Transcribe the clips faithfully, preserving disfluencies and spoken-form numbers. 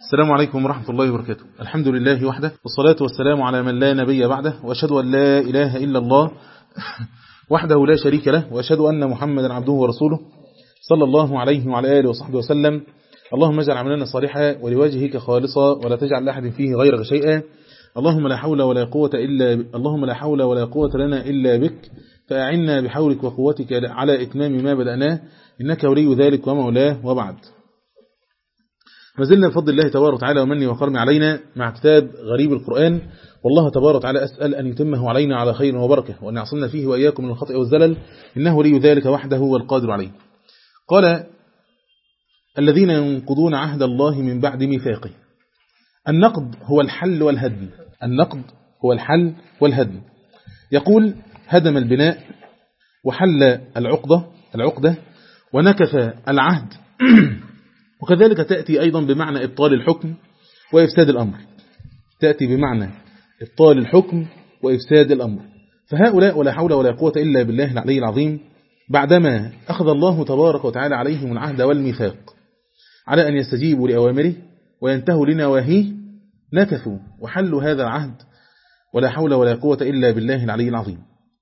السلام عليكم ورحمة الله وبركاته. الحمد لله وحده، والصلاة والسلام على من لا نبي بعده، وأشهد أن لا إله إلا الله وحده لا شريك له، وأشهد أن محمدا عبده ورسوله صلى الله عليه وعلى آله وصحبه وسلم. اللهم اجعل عملنا صالحا ولوجهك خالصا ولا تجعل لأحد فيه غيرك شيئا. اللهم لا حول ولا قوة إلا ب... اللهم لا حول ولا قوة لنا إلا بك، فأعنا بحولك وقوتك على إتمام ما بدأناه، إنك ولي ذلك ومولاه. وبعد، ما زلنا بفضل الله تبارك وتعالى ومنه وكرمه علينا مع كتاب غريب القرآن، والله تبارك وتعالى أسأل أن يتمه علينا على خير وبركة، وأن يعصمنا فيه وإياكم من الخطأ والزلل، إنه ولي ذلك وحده والقادر عليه. قال: الذين ينقضون عهد الله من بعد ميثاقه. النقض هو الحل والهدم. النقض هو الحل والهدم. يقول: هدم البناء، وحل العقدة العقدة ونكث العهد. وكذلك تأتي أيضا بمعنى إبطال الحكم وإفساد الأمر. تأتي بمعنى إبطال الحكم وإفساد الأمر. فهؤلاء ولا حول ولا قوة إلا بالله العلي العظيم، بعدما أخذ الله تبارك وتعالى عليهم العهد والميثاق على أن يستجيبوا لأوامره وينتهوا لنواهيه، نكثوا وحلوا هذا العهد ولا حول ولا قوة إلا بالله العلي العظيم.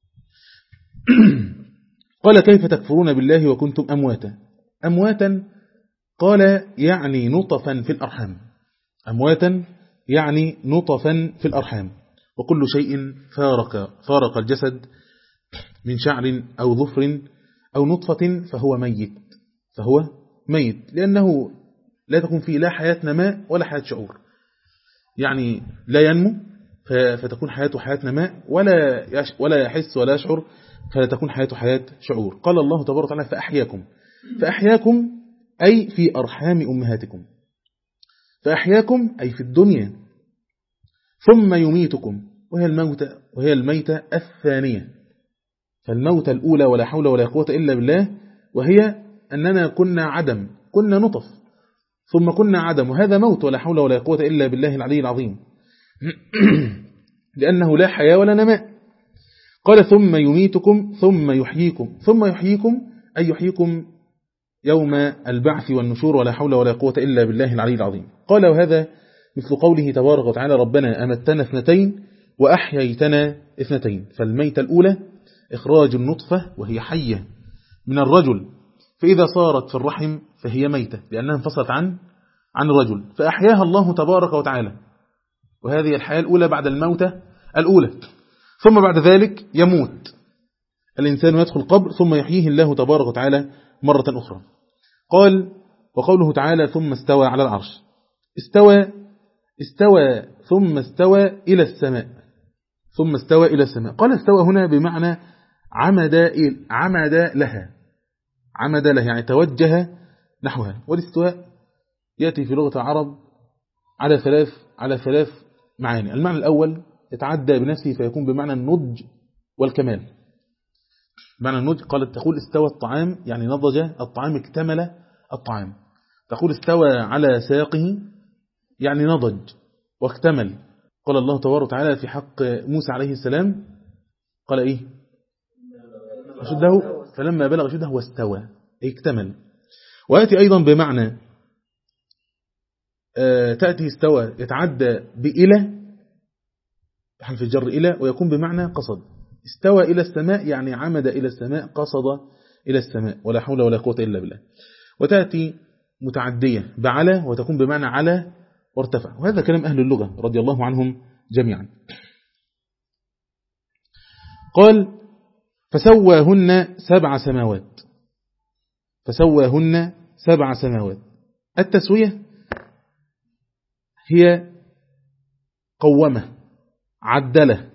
قال: كيف تكفرون بالله وكنتم أمواتا. أمواتا قال يعني نطفا في الأرحام. أمواتا يعني نطفا في الأرحام، وكل شيء فارق فارق الجسد من شعر أو ظفر أو نطفة فهو ميت فهو ميت لأنه لا تكون فيه لا حياة نماء ولا حياة شعور. يعني لا ينمو فتكون حياته حياة نماء، ولا ولا يحس ولا يشعر فتكون حياته حياة شعور. قال الله تبارك وتعالى: فأحياكم. فأحياكم أي في أرحام أمهاتكم. فأحياكم أي في الدنيا. ثم يميتكم، وهي الموتى وهي الميتة الثانية. فالموتى الأولى ولا حول ولا قوة إلا بالله، وهي أننا كنا عدم، كنا نطف ثم كنا عدم، وهذا موت ولا حول ولا قوة إلا بالله العلي العظيم. لأنه لا حياة ولا نماء. قال: ثم يميتكم ثم يحييكم. ثم يحييكم أي يحييكم يوم البعث والنشور ولا حول ولا قوة إلا بالله العلي العظيم. قال: وهذا مثل قوله تبارك وتعالى: ربنا أمتنا اثنتين وأحييتنا اثنتين. فالميتة الأولى إخراج النطفة وهي حية من الرجل، فإذا صارت في الرحم فهي ميتة لأنها انفصلت عن عن الرجل، فأحياها الله تبارك وتعالى، وهذه الحياة الأولى بعد الموتة الأولى. ثم بعد ذلك يموت الإنسان ويدخل القبر، ثم يحييه الله تبارك وتعالى مرة أخرى. قال: وقوله تعالى: ثم استوى على العرش. استوى استوى ثم استوى إلى السماء. ثم استوى إلى السماء. قال: استوى هنا بمعنى عمد عمد لها عمد لها يعني توجه نحوها. والاستواء يأتي في لغة العرب على ثلاث على ثلاث معاني. المعنى الأول يتعدى بنفسه فيكون بمعنى النضج والكمال. معنى النضج قالت تقول استوى الطعام يعني نضج الطعام، اكتمل الطعام. تقول استوى على ساقه يعني نضج واكتمل. قال الله تبارك وتعالى في حق موسى عليه السلام، قال إيه؟ أشده فلما بلغ أشده واستوى اكتمل. ويأتي أيضا بمعنى آه تأتي استوى يتعدى بإلى حرف الجر إلى، ويكون بمعنى قصد. استوى إلى السماء يعني عمد إلى السماء، قصد إلى السماء ولا حول ولا قوة إلا بالله. وتأتي متعدية بعلى وتكون بمعنى على وارتفع، وهذا كلام أهل اللغة رضي الله عنهم جميعا. قال: فسواهن سبع سماوات. فسواهن سبع سماوات. التسوية هي قومة، عدله،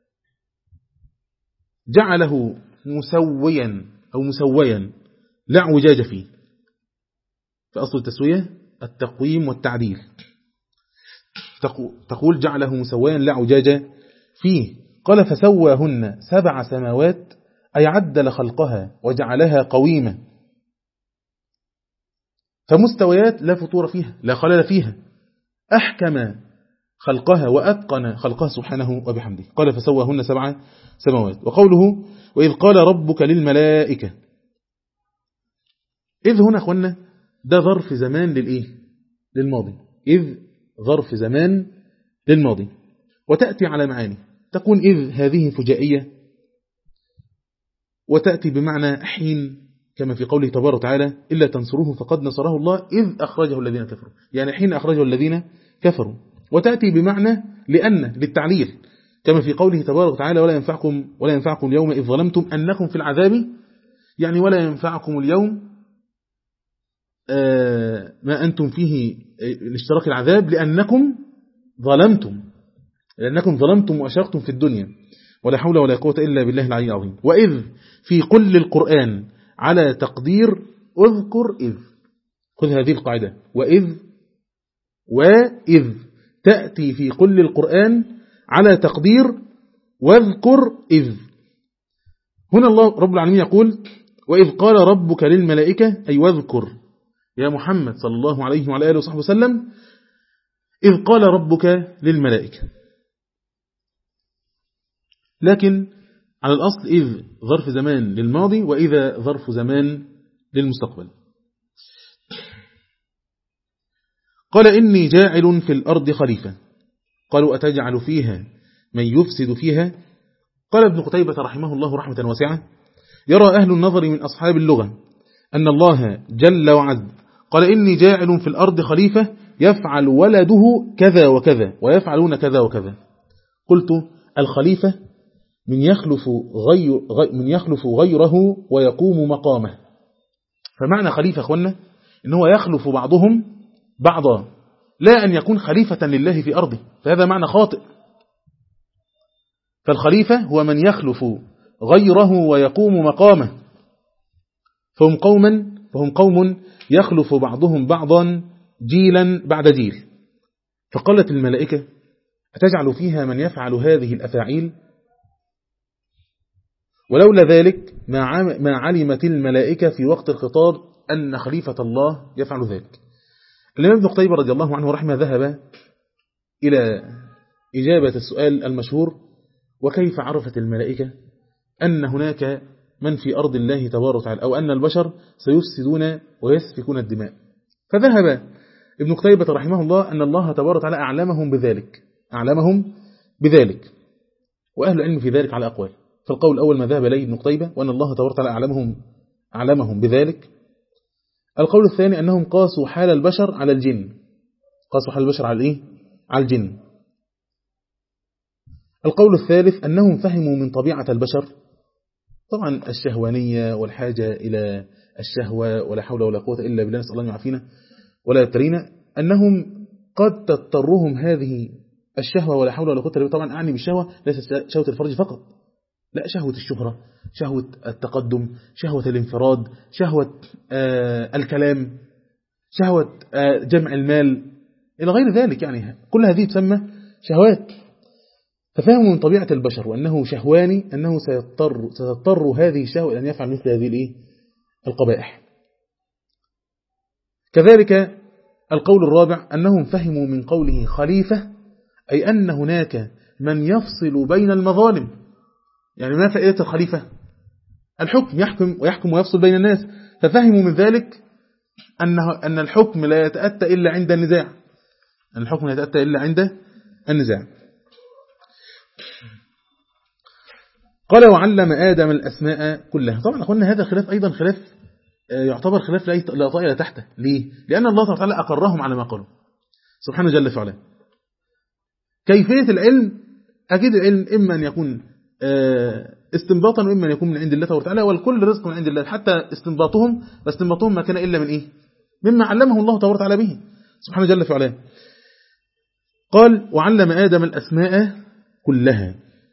جعله مسويا أو مسويا لا اعوجاج فيه. فأصل التسوية التقويم والتعديل. تقول جعله مسويا لا اعوجاج فيه. قال: فسواهن سبع سماوات أي عدل خلقها وجعلها قويمة. فمستويات لا فطور فيها لا خلل فيها، أحكم خلقها وأتقن خلقها سبحانه وبحمده. قال: فسواهن سبع سماوات. وقوله: وإذ قال ربك للملائكة. إذ هنا أخوانا ده ظرف زمان للإيه؟ للماضي. إذ ظرف زمان للماضي، وتأتي على معاني، تكون إذ هذه فجائية، وتأتي بمعنى حين كما في قوله تبارك وتعالى إلا تنصروه فقد نصره الله إذ أخرجه الذين كفروا، يعني حين أخرجه الذين كفروا. وتأتي بمعنى لأن للتعليل كما في قوله تبارك وتعالى ولا ينفعكم ولا ينفعكم اليوم إذ ظلمتم أنكم في العذاب، يعني ولا ينفعكم اليوم ما أنتم فيه الاشتراك العذاب لأنكم ظلمتم لأنكم ظلمتم وأشركتم في الدنيا، ولا حول ولا قوة إلا بالله العلي العظيم. وإذ في كل القرآن على تقدير اذكر إذ، خذ هذه القاعدة، وإذ وإذ تأتي في كل القرآن على تقدير واذكر إذ. هنا الله رب العالمين يقول وإذ قال ربك للملائكة، أي واذكر يا محمد صلى الله عليه وعلى آله وصحبه وسلم إذ قال ربك للملائكة. لكن على الأصل إذ ظرف زمان للماضي، وإذا ظرف زمان للمستقبل. قال إني جاعل في الأرض خليفة، قالوا أتجعل فيها من يفسد فيها. قال ابن قتيبة رحمه الله رحمة واسعة يرى أهل النظر من أصحاب اللغة أن الله جل وعز قال إني جاعل في الأرض خليفة يفعل ولده كذا وكذا ويفعلون كذا وكذا. قلت الخليفة من يخلف, غير من يخلف غيره ويقوم مقامه، فمعنى خليفة أخوانا إن هو يخلف بعضهم بعضا، لا أن يكون خليفة لله في أرضه، فهذا معنى خاطئ. فالخليفة هو من يخلف غيره ويقوم مقامه، فهم قوما فهم قوم يخلف بعضهم بعضا جيلا بعد جيل. فقالت الملائكة أتجعل فيها من يفعل هذه الأفاعيل؟ ولولا ذلك ما علمت الملائكة في وقت الخطاب أن خليفة الله يفعل ذلك. الإمام ابن قتيبة رضي الله عنه رحمه ذهب إلى إجابة السؤال المشهور وكيف عرفت الملائكة أن هناك من في أرض الله تبارك وتعالى أو أن البشر سيفسدون ويسفكون الدماء. فذهب ابن قتيبة رحمه الله أن الله تبارك وتعالى أعلمهم بذلك أعلمهم بذلك وأهل العلم في ذلك على أقوال. فالقول الأول ما ذهب إليه ابن قتيبة وأن الله تبارك وتعالى أعلمهم أعلمهم بذلك. القول الثاني أنهم قاسوا حال البشر على الجن، قاسوا حال البشر على إيه؟ على الجن. القول الثالث أنهم فهموا من طبيعة البشر طبعا الشهوانية والحاجة إلى الشهوة ولا حول ولا قوة إلا بالله، نسأل الله أن يعافينا ولا يبتلينا، أنهم قد تضطرهم هذه الشهوة ولا حول ولا قوة إلا بالله. طبعا أعني بالشهوة ليس شهوة الفرج فقط، لا، شهوة الشهرة، شهوة التقدم، شهوة الانفراد، شهوة آه الكلام، شهوة آه جمع المال إلى غير ذلك، يعني كل هذه تسمى شهوات. ففهموا من طبيعة البشر وأنه شهواني أنه سيضطر ستضطر هذه الشهوة أن يفعل مثل هذه الإيه؟ القبائح. كذلك القول الرابع أنهم فهموا من قوله خليفة أي أن هناك من يفصل بين المظالم. يعني ما فائدة الخليفة؟ الحكم، يحكم ويحكم ويفصل بين الناس. ففهموا من ذلك أنه أن الحكم لا يتأتى إلا عند النزاع، أن الحكم لا يتأتى إلا عند النزاع. قال وعلم آدم الأسماء كلها. طبعا أخوانا هذا خلاف أيضا خلاف يعتبر خلاف لا طائل تحته. ليه؟ لأن الله تعالى أقرهم على ما قالوا سبحانه جل في علاه. كيفية العلم، أكيد العلم إما أن يكون استنباطا وإما أن يكون من عند الله تبارك وتعالى، والكل رزق من عند الله. حتى استنباطهم واستنباطهم ما كان إلا من إيه؟ مما علمه الله تبارك وتعالى به سبحانه جل في علاه. قال وعلم آدم الأسماء كلها.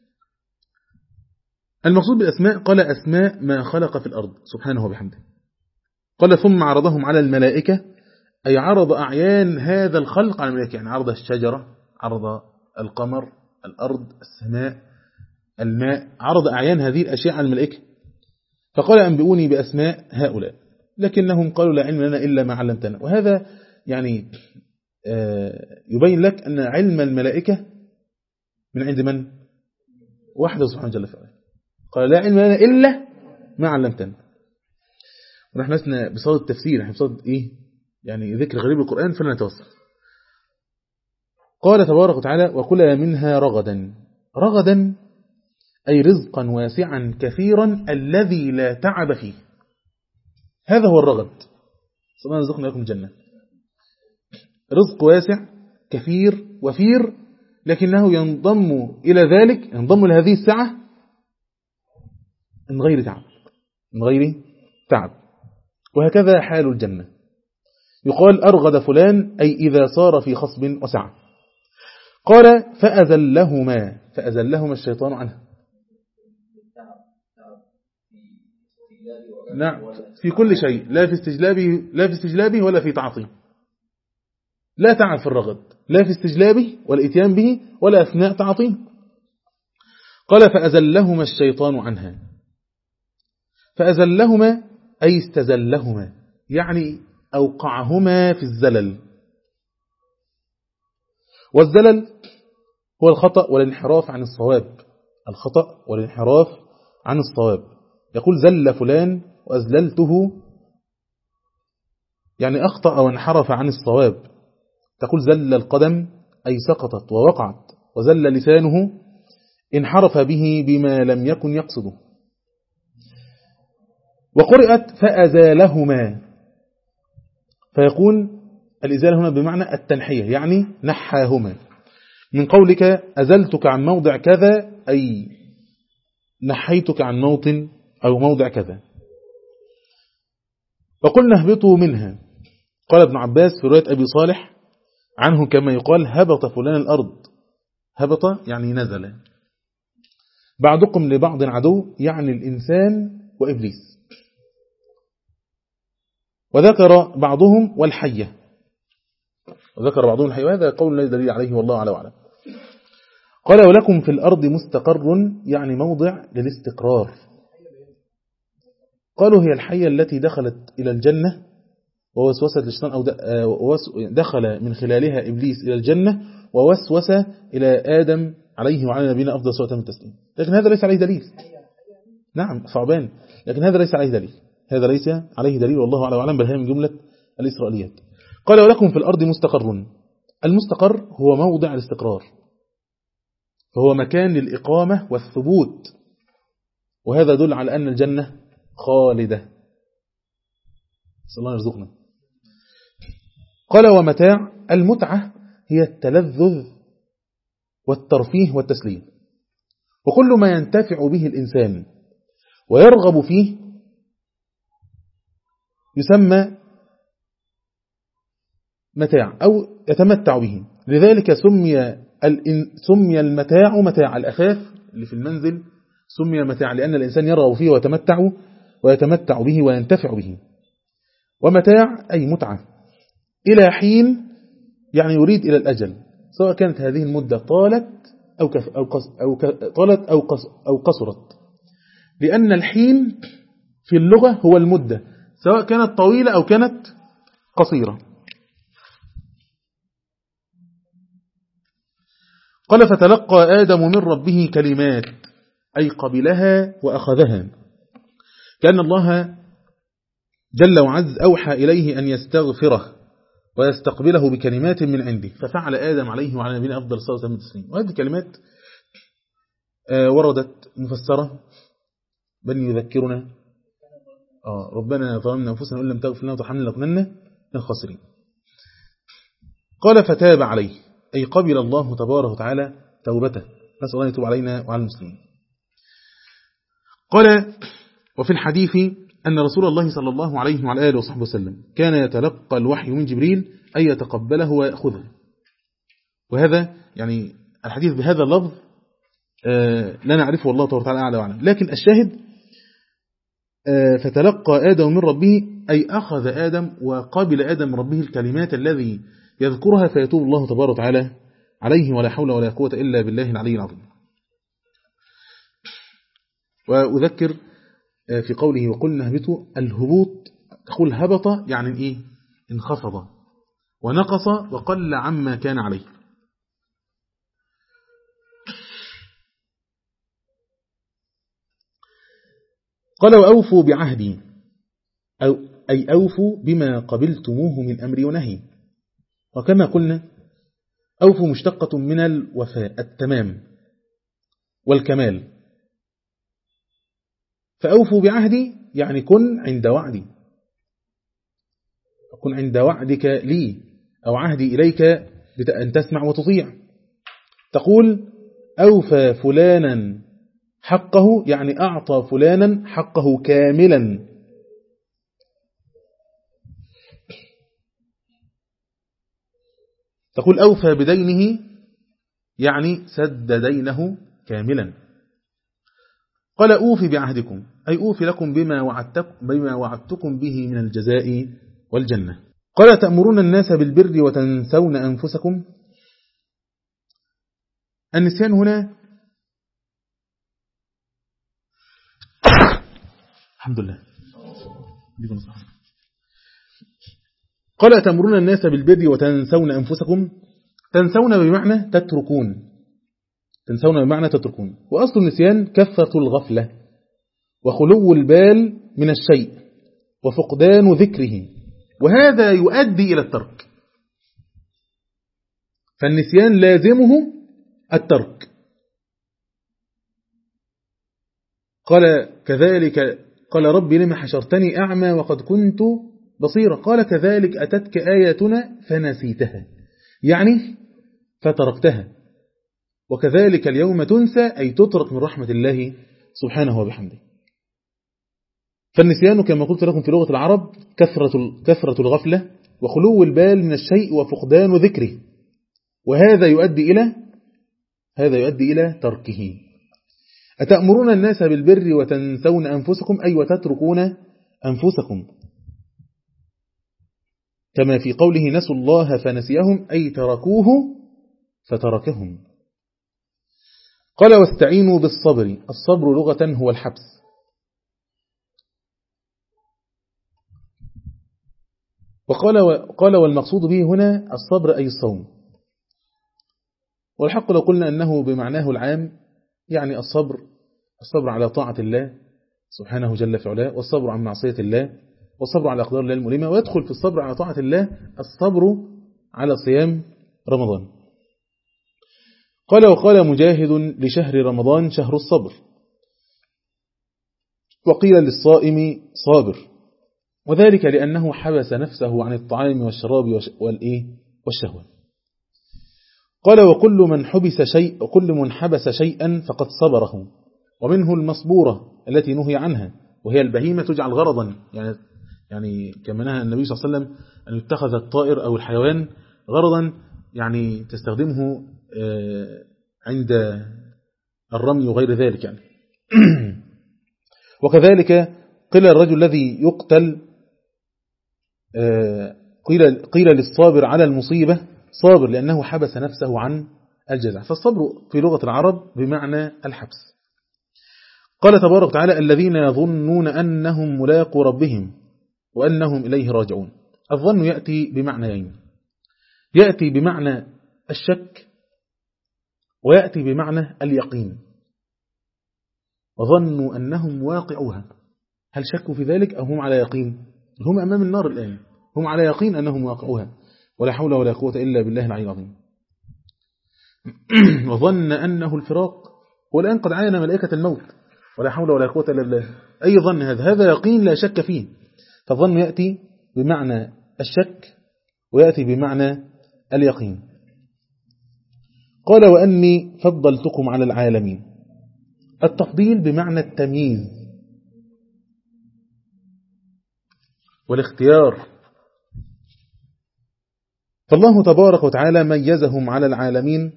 المقصود بالأسماء قال أسماء ما خلق في الأرض سبحانه وبحمده. قال ثم عرضهم على الملائكة، أي عرض أعيان هذا الخلق على الملائكة، يعني عرض الشجرة، عرض القمر، الأرض، السماء، الماء، عرض أعيان هذه الأشياء على الملائكة. فقال أنبئوني بأسماء هؤلاء، لكنهم قالوا لا علم لنا إلا ما علمتنا. وهذا يعني يبين لك أن علم الملائكة من عند من؟ وحده سبحانه جل وعلا. قال لا علم لنا إلا ما علمتنا. ونحن لسنا بصدد التفسير، نحن بصدد إيه؟ يعني ذكر غريب القرآن فلنتوسل. قال تبارك وتعالى وكلا منها رغدا. رغدا أي رزقا واسعا كثيرا الذي لا تعب فيه، هذا هو الرغد. صلى الله رزقنا لكم الجنة، رزق واسع كثير وفير، لكنه ينضم إلى ذلك، ينضم لهذه السعة من غير تعب، من غير تعب. وهكذا حال الجنة، يقال أرغد فلان أي إذا صار في خصب وسعة. قال فأزلهما، فأزلهما الشيطان عنها. نعم، في كل شيء، لا في استجلابه لا في استجلابه ولا في تعاطيه، لا تعب في الرغد، لا في استجلابه والاتيان به ولا أثناء تعاطيه. قال فأزلهما الشيطان عنها. فأزلهما أي استزلهما، يعني أوقعهما في الزلل. والزلل هو الخطأ والانحراف عن الصواب، الخطأ والانحراف عن الصواب. يقول زل فلان وأزللته، يعني أخطأ وانحرف عن الصواب. تقول زل القدم أي سقطت ووقعت، وزل لسانه انحرف به بما لم يكن يقصده. وقرأت فأزالهما، فيكون الإزالة هنا بمعنى التنحية، يعني نحاهما. من قولك أزلتك عن موضع كذا أي نحيتك عن موطن أو موضع كذا. وقلنا اهبطوا منها. قال ابن عباس في رواية أبي صالح عنه كما يقال هبط فلان الأرض، هبط يعني نزل. بعضكم لبعض عدو، يعني الإنسان وإبليس. وذكر بعضهم والحية، وذكر بعضهم الحية، وهذا قول لا دليل عليه والله على وعلم. قال ولكم في الأرض مستقر، يعني موضع للاستقرار. قالوا هي الحية التي دخلت إلى الجنة ووسوست للشيطان، أو دخل من خلالها إبليس إلى الجنة ووسوس إلى آدم عليه وعلى نبينا أفضل صلاة والتسليم. لكن هذا ليس عليه دليل. نعم ثعبان، لكن هذا ليس عليه دليل، هذا ليس عليه دليل والله على وعلم، بل هي من جملة الإسرائيليات. قال ولكم في الأرض مستقر. المستقر هو موضع الاستقرار، فهو مكان للإقامة والثبوت، وهذا يدل على أن الجنة خالدة. صلى الله يرزقنا. قال ومتاع. المتعة هي التلذذ والترفيه والتسليم، وكل ما ينتفع به الإنسان ويرغب فيه يسمى متاع أو يتمتع به. لذلك سمي سمي المتاع متاع، الأثاث اللي في المنزل سمي متاع، لأن الإنسان يرغب فيه ويتمتع ويتمتع به وينتفع به. ومتاع أي متعة إلى حين، يعني يريد إلى الأجل، سواء كانت هذه المدة طالت أو كف أو قص أو ك طالت أو قص أو قصرت، لأن الحين في اللغة هو المدة، سواء كانت طويلة أو كانت قصيرة. قال فتلقى آدم من ربه كلمات، أي قبلها وأخذها، كأن الله جل وعز أوحى إليه أن يستغفره ويستقبله بكلمات من عنده، ففعل آدم عليه وعلى نبينا أفضل الصلاة والتسليم. وهذه الكلمات وردت مفسرة، بل يذكرنا آه ربنا ظلمنا أنفسنا وإن لم تغفر لنا وترحمنا لنكونن من الخاسرين. قال فتاب عليه، أي قبل الله تبارك وتعالى توبته، نسأل الله يتوب علينا وعلى المسلمين. قال وفي الحديث أن رسول الله صلى الله عليه وعلى آله وصحبه وسلم كان يتلقى الوحي من جبريل أي يتقبله ويأخذه. وهذا يعني الحديث بهذا اللفظ آه لا نعرفه والله تبارك وتعالى أعلى وأعلم، لكن الشاهد آه فتلقى آدم من ربه، أي أخذ آدم وقابل آدم من ربه الكلمات الذي يذكرها فيتوب الله تبارك وتعالى عليه، ولا حول ولا قوة إلا بالله العلي العظيم. وأذكر في قوله وقلنا اهبطوا، الهبوط تقول هبط يعني إيه؟ انخفض ونقص وقل عما كان عليه. قال وأوفوا بعهدي، أو أي أوفوا بما قبلتموه من أمري ونهي. وكما قلنا أوفوا مشتقة من الوفاء التمام والكمال، فأوفوا بعهدي يعني كن عند وعدي، كن عند وعدك لي أو عهدي إليك أن تسمع وتطيع. تقول أوفى فلانا حقه يعني أعطى فلانا حقه كاملا. تقول أوفى بدينه يعني سد دينه كاملا. قال أوفي بعهدكم أي أوفي لكم بما وعدتكم, بما وعدتكم به من الجزاء والجنة. قال تأمرون الناس بالبر وتنسون أنفسكم. النسيان هنا الحمد لله. قال تأمرون الناس بالبر وتنسون أنفسكم. تنسون بمعنى تتركون، تنسون بمعنى تتركون. وأصل النسيان كثرة الغفلة وخلو البال من الشيء وفقدان ذكره، وهذا يؤدي إلى الترك. فالنسيان لازمه الترك. قال كذلك قال ربي لما حشرتني أعمى وقد كنت بصيرا. قال كذلك أتتك آياتنا فنسيتها يعني فتركتها، وكذلك اليوم تنسى أي تترك من رحمة الله سبحانه وبحمده. فالنسيان كما قلت لكم في لغة العرب كثرة كثرة الغفلة وخلو البال من الشيء وفقدان ذكره، وهذا يؤدي إلى هذا يؤدي إلى تركه. أتأمرون الناس بالبر وتنسون أنفسكم أي وتتركون أنفسكم، كما في قوله نسوا الله فنسيهم أي تركوه فتركهم. قال واستعينوا بالصبر. الصبر لغة هو الحبس. وقال قال والمقصود به هنا الصبر أي الصوم. والحق لو قلنا أنه بمعناه العام يعني الصبر الصبر على طاعة الله سبحانه جل في علاه، والصبر عن معصية الله، والصبر على أقدار الله المؤلمة. ويدخل في الصبر على طاعة الله الصبر على صيام رمضان. قال وقال مجاهد لشهر رمضان شهر الصبر، وقيل للصائم صابر، وذلك لأنه حبس نفسه عن الطعام والشراب والشهوة. قال وكل من حبس شيء وكل من حبس شيئا فقد صبره، ومنه المصبورة التي نهي عنها وهي البهيمة تجعل غرضا، يعني يعني كما نهى النبي صلى الله عليه وسلم أن يتخذ الطائر أو الحيوان غرضا، يعني تستخدمه عند الرمي وغير ذلك يعني. وكذلك قيل الرجل الذي يقتل قيل, قيل للصابر على المصيبة صابر لأنه حبس نفسه عن الجزع. فالصبر في لغة العرب بمعنى الحبس. قال تبارك وتعالى الذين يظنون أنهم ملاقوا ربهم وأنهم إليه راجعون. الظن يأتي بمعنيين، يأتي بمعنى الشك ويأتي بمعنى اليقين. وظنوا أنهم واقعوها، هل شكوا في ذلك أو هم على يقين؟ هم أمام النار الآن، هم على يقين أنهم واقعوها، ولا حول ولا قوة إلا بالله العلي العظيم. وظن أنه الفراق، والآن قد عاين ملائكة الموت، ولا حول ولا قوة إلا بالله. أي ظن هذا؟ هذا يقين لا شك فيه. فالظن يأتي بمعنى الشك ويأتي بمعنى اليقين. قال وأني فضلتكم على العالمين. التفضيل بمعنى التمييز والاختيار. فالله تبارك وتعالى ميزهم على العالمين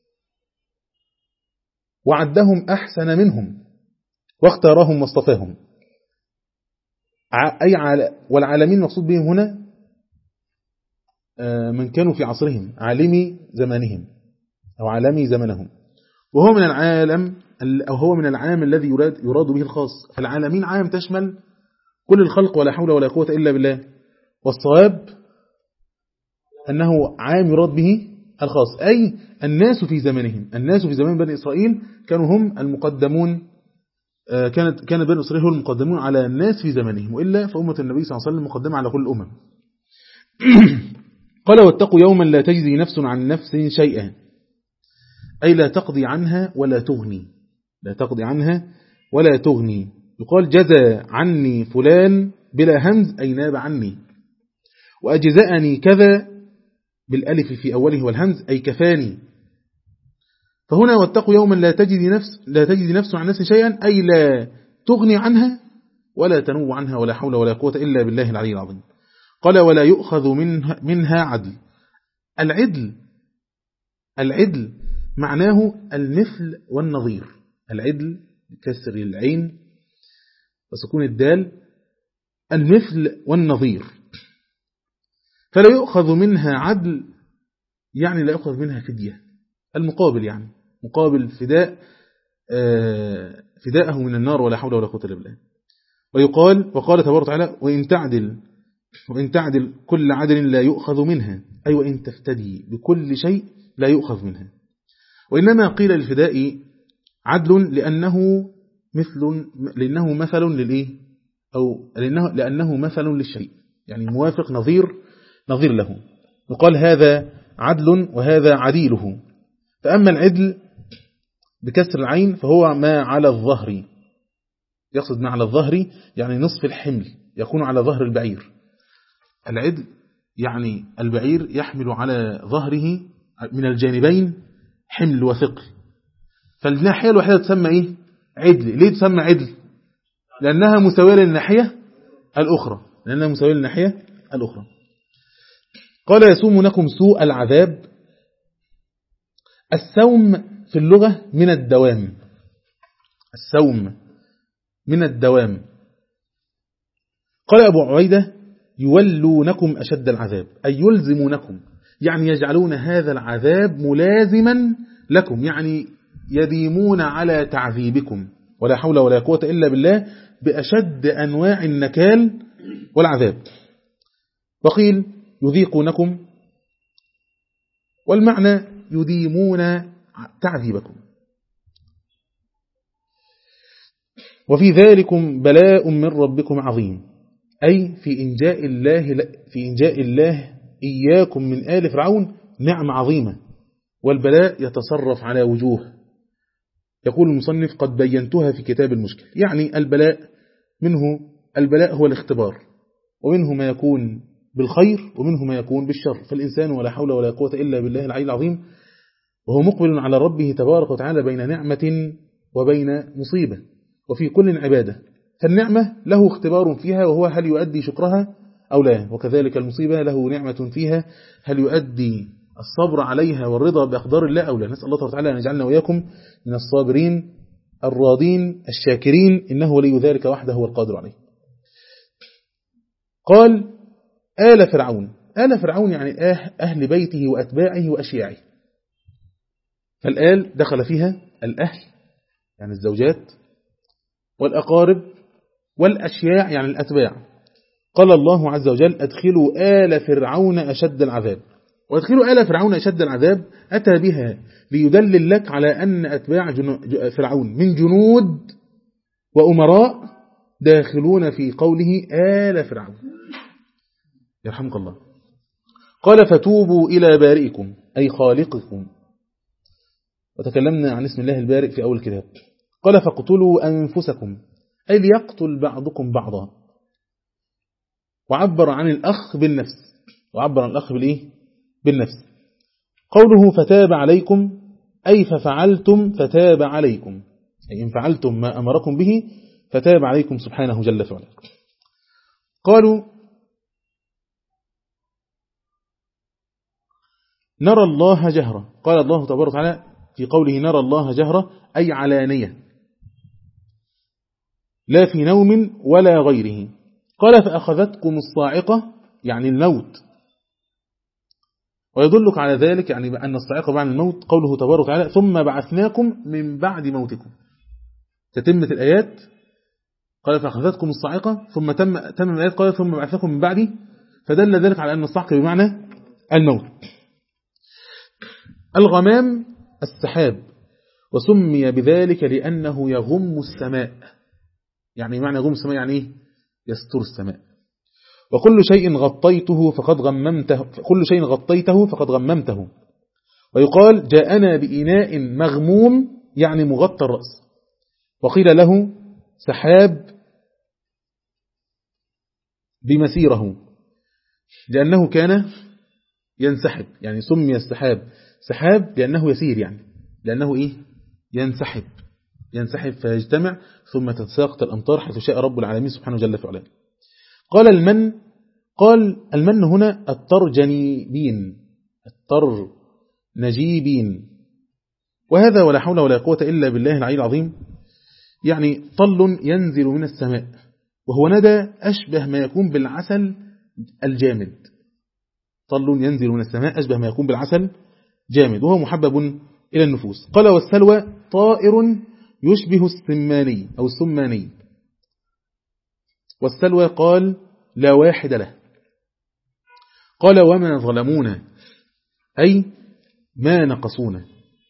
وعدهم أحسن منهم واختارهم واصطفاهم. أي عال... والعالمين مقصود بهم هنا من كانوا في عصرهم، عالمي زمانهم أو عالمي زمنهم، وهو من العالم أو هو من العام الذي يراد, يراد به الخاص. فالعالمين عام تشمل كل الخلق ولا حول ولا قوة إلا بالله. والصواب أنه عام يراد به الخاص، أي الناس في زمنهم. الناس في زمان بني إسرائيل كانوا هم المقدمون، كانت كان بني إسرائيل هم المقدمون على الناس في زمنهم، وإلا فأمة النبي صلى الله عليه وسلم مقدمة على كل الأمم. قال واتقوا يوما لا تجزي نفس عن نفس شيئا، أي لا تقضي عنها ولا تغني، لا تقضي عنها ولا تغني. يقال جزى عني فلان بلا همز، أي ناب عني. وأجزأني كذا بالألف في أوله والهمز، أي كفاني. فهنا واتقوا يوما لا تجزي نفس لا تجزي نفس عن نفس شيئا، أي لا تغني عنها ولا تنوب عنها، ولا حول ولا قوة إلا بالله العلي العظيم. قال ولا يؤخذ منها, منها عدل. العدل العدل معناه المثل والنظير. العدل بكسر العين وسكون الدال، المثل والنظير. فلا يؤخذ منها عدل يعني لا يؤخذ منها فدية، المقابل يعني مقابل فداء فداءه من النار، ولا حول ولا قوة إلا بالله. ويقال وقال تبارك وتعالى وإن تعدل وإن تعدل كل عدل لا يؤخذ منها، أي وإن تفتدي بكل شيء لا يؤخذ منها. وإنما قيل الفداء عدل لأنه مثل لأنه مثل للإيه أو لأنه, لأنه مثل للشيء، يعني موافق نظير نظير له. يقال هذا عدل وهذا عديله. فأما العدل بكسر العين فهو ما على الظهر، يقصد ما على الظهر يعني نصف الحمل يكون على ظهر البعير. العدل يعني البعير يحمل على ظهره من الجانبين حمل وثقل، فالناحية الوحيدة تسمى إيه؟ عدل. ليه تسمى عدل؟ لأنها مساوية للناحية الأخرى لأنها مساوية للناحية الأخرى. قال يسومونكم سوء العذاب. السوم في اللغة من الدوام، السوم من الدوام. قال أبو عبيدة يولونكم أشد العذاب، أي يلزمونكم، يعني يجعلون هذا العذاب ملازما لكم، يعني يديمون على تعذيبكم، ولا حول ولا قوة إلا بالله، بأشد أنواع النكال والعذاب. وقيل يذيقونكم، والمعنى يديمون تعذيبكم. وفي ذلكم بلاء من ربكم عظيم، أي في إنجاء الله في إنجاء الله إياكم من آل فرعون نعمة عظيمة. والبلاء يتصرف على وجوه، يقول المصنف قد بينتها في كتاب المشكل. يعني البلاء منه البلاء هو الاختبار، ومنه ما يكون بالخير ومنه ما يكون بالشر. فالإنسان ولا حول ولا قوة إلا بالله العلي العظيم وهو مقبل على ربه تبارك وتعالى بين نعمة وبين مصيبة، وفي كل عبادة. فالنعمة له اختبار فيها وهو هل يؤدي شكرها أو لا، وكذلك المصيبة له نعمة فيها هل يؤدي الصبر عليها والرضا بأقدار الله أو لا. نسأل الله تعالى أن يجعلنا وإياكم من الصابرين الراضين الشاكرين، إنه ولي ذلك وحده هو القادر عليه. قال آل فرعون. آل فرعون يعني أهل بيته وأتباعه وأشياعه. فالآل دخل فيها الأهل يعني الزوجات، والأقارب، والأشياع يعني الأتباع. قال الله عز وجل أدخلوا آل فرعون أشد العذاب. وأدخلوا آل فرعون أشد العذاب أتى بها ليدلل لك على أن أتباع فرعون من جنود وأمراء داخلون في قوله آل فرعون. يرحمك الله. قال فتوبوا إلى بارئكم أي خالقكم، وتكلمنا عن اسم الله البارئ في أول الكتاب. قال فاقتلوا أنفسكم أي ليقتل بعضكم بعضا، وعبر عن الأخ بالنفس وعبر عن الأخ بالإيه؟ بالنفس. قوله فتاب عليكم أي ففعلتم فتاب عليكم، أي إن فعلتم ما أمركم به فتاب عليكم سبحانه جل وعلا. قالوا نرى الله جهرة. قال الله تبارك وتعالى في قوله نرى الله جهرة أي علانية لا في نوم ولا غيره. قال فأخذتكم الصاعقة يعني الموت. ويدلك على ذلك يعني أن الصاعقة بعد الموت قوله تبارك وتعالى ثم بعثناكم من بعد موتكم. تتمت الآيات قال فأخذتكم الصاعقة ثم تم تم الآيات قال ثم بعثناكم من بعد، فدل ذلك على أن الصاعقة بمعنى الموت. الغمام السحاب، وسمي بذلك لأنه يغم السماء. يعني معنى يغم السماء يعني إيه؟ يستر السماء. وكل شيء غطيته فقد غممته كل شيء غطيته فقد غممته. ويقال جاءنا بإناء مغموم يعني مغطى الرأس. وقيل له سحاب بمسيره لأنه كان ينسحب، يعني سمي السحاب سحاب لأنه يسير، يعني لأنه إيه ينسحب ينسحب فيجتمع ثم تتساقط الأمطار حيث شاء رب العالمين سبحانه جل في علاه. قال المن قال المن هنا الترجنيبين الترنجيبين، وهذا ولا حول ولا قوة إلا بالله العلي العظيم، يعني طل ينزل من السماء وهو ندى أشبه ما يكون بالعسل الجامد. طل ينزل من السماء أشبه ما يكون بالعسل جامد وهو محبب إلى النفوس. قال والسلوى طائر يشبه السماني أو السماني. والسلوى قال لا واحد له. قال وما ظلمونا أي ما نقصونا.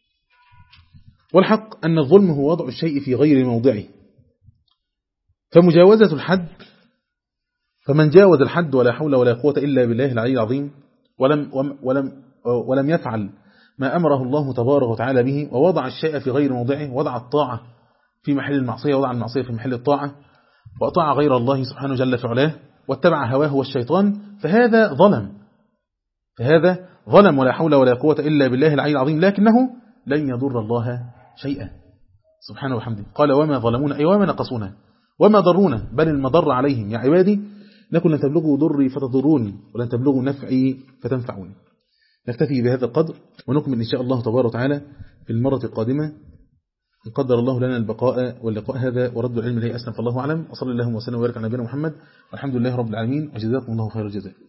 والحق أن الظلم هو وضع الشيء في غير موضعه، فمجاوزة الحد فمن جاوز الحد ولا حول ولا قوة إلا بالله العلي العظيم ولم, ولم, ولم يفعل ما أمره الله تبارك وتعالى به، ووضع الشيء في غير موضعه، وضع الطاعة في محل المعصية، وضع المعصية في محل الطاعة، وأطاع غير الله سبحانه جل في علاه، واتبع هواه والشيطان، فهذا ظلم فهذا ظلم ولا حول ولا قوة إلا بالله العلي العظيم، لكنه لن يضر الله شيئا سبحانه وحمده. قال وما ظلمونا أي وما نقصونا وما ضرونا، بل المضر عليهم يا عبادي لكن لن تبلغوا ضري فتضروني ولن تبلغوا نفعي فتنفعوني. نكتفي بهذا القدر ونكمل إن شاء الله تبارك وتعالى في المرة القادمة إن قدر الله لنا البقاء واللقاء. هذا ورد العلم إليه أسلم، فالله أعلم، وصلى الله وسلم وبارك على نبينا محمد والحمد لله رب العالمين، وجزاكم الله خير الجزاء.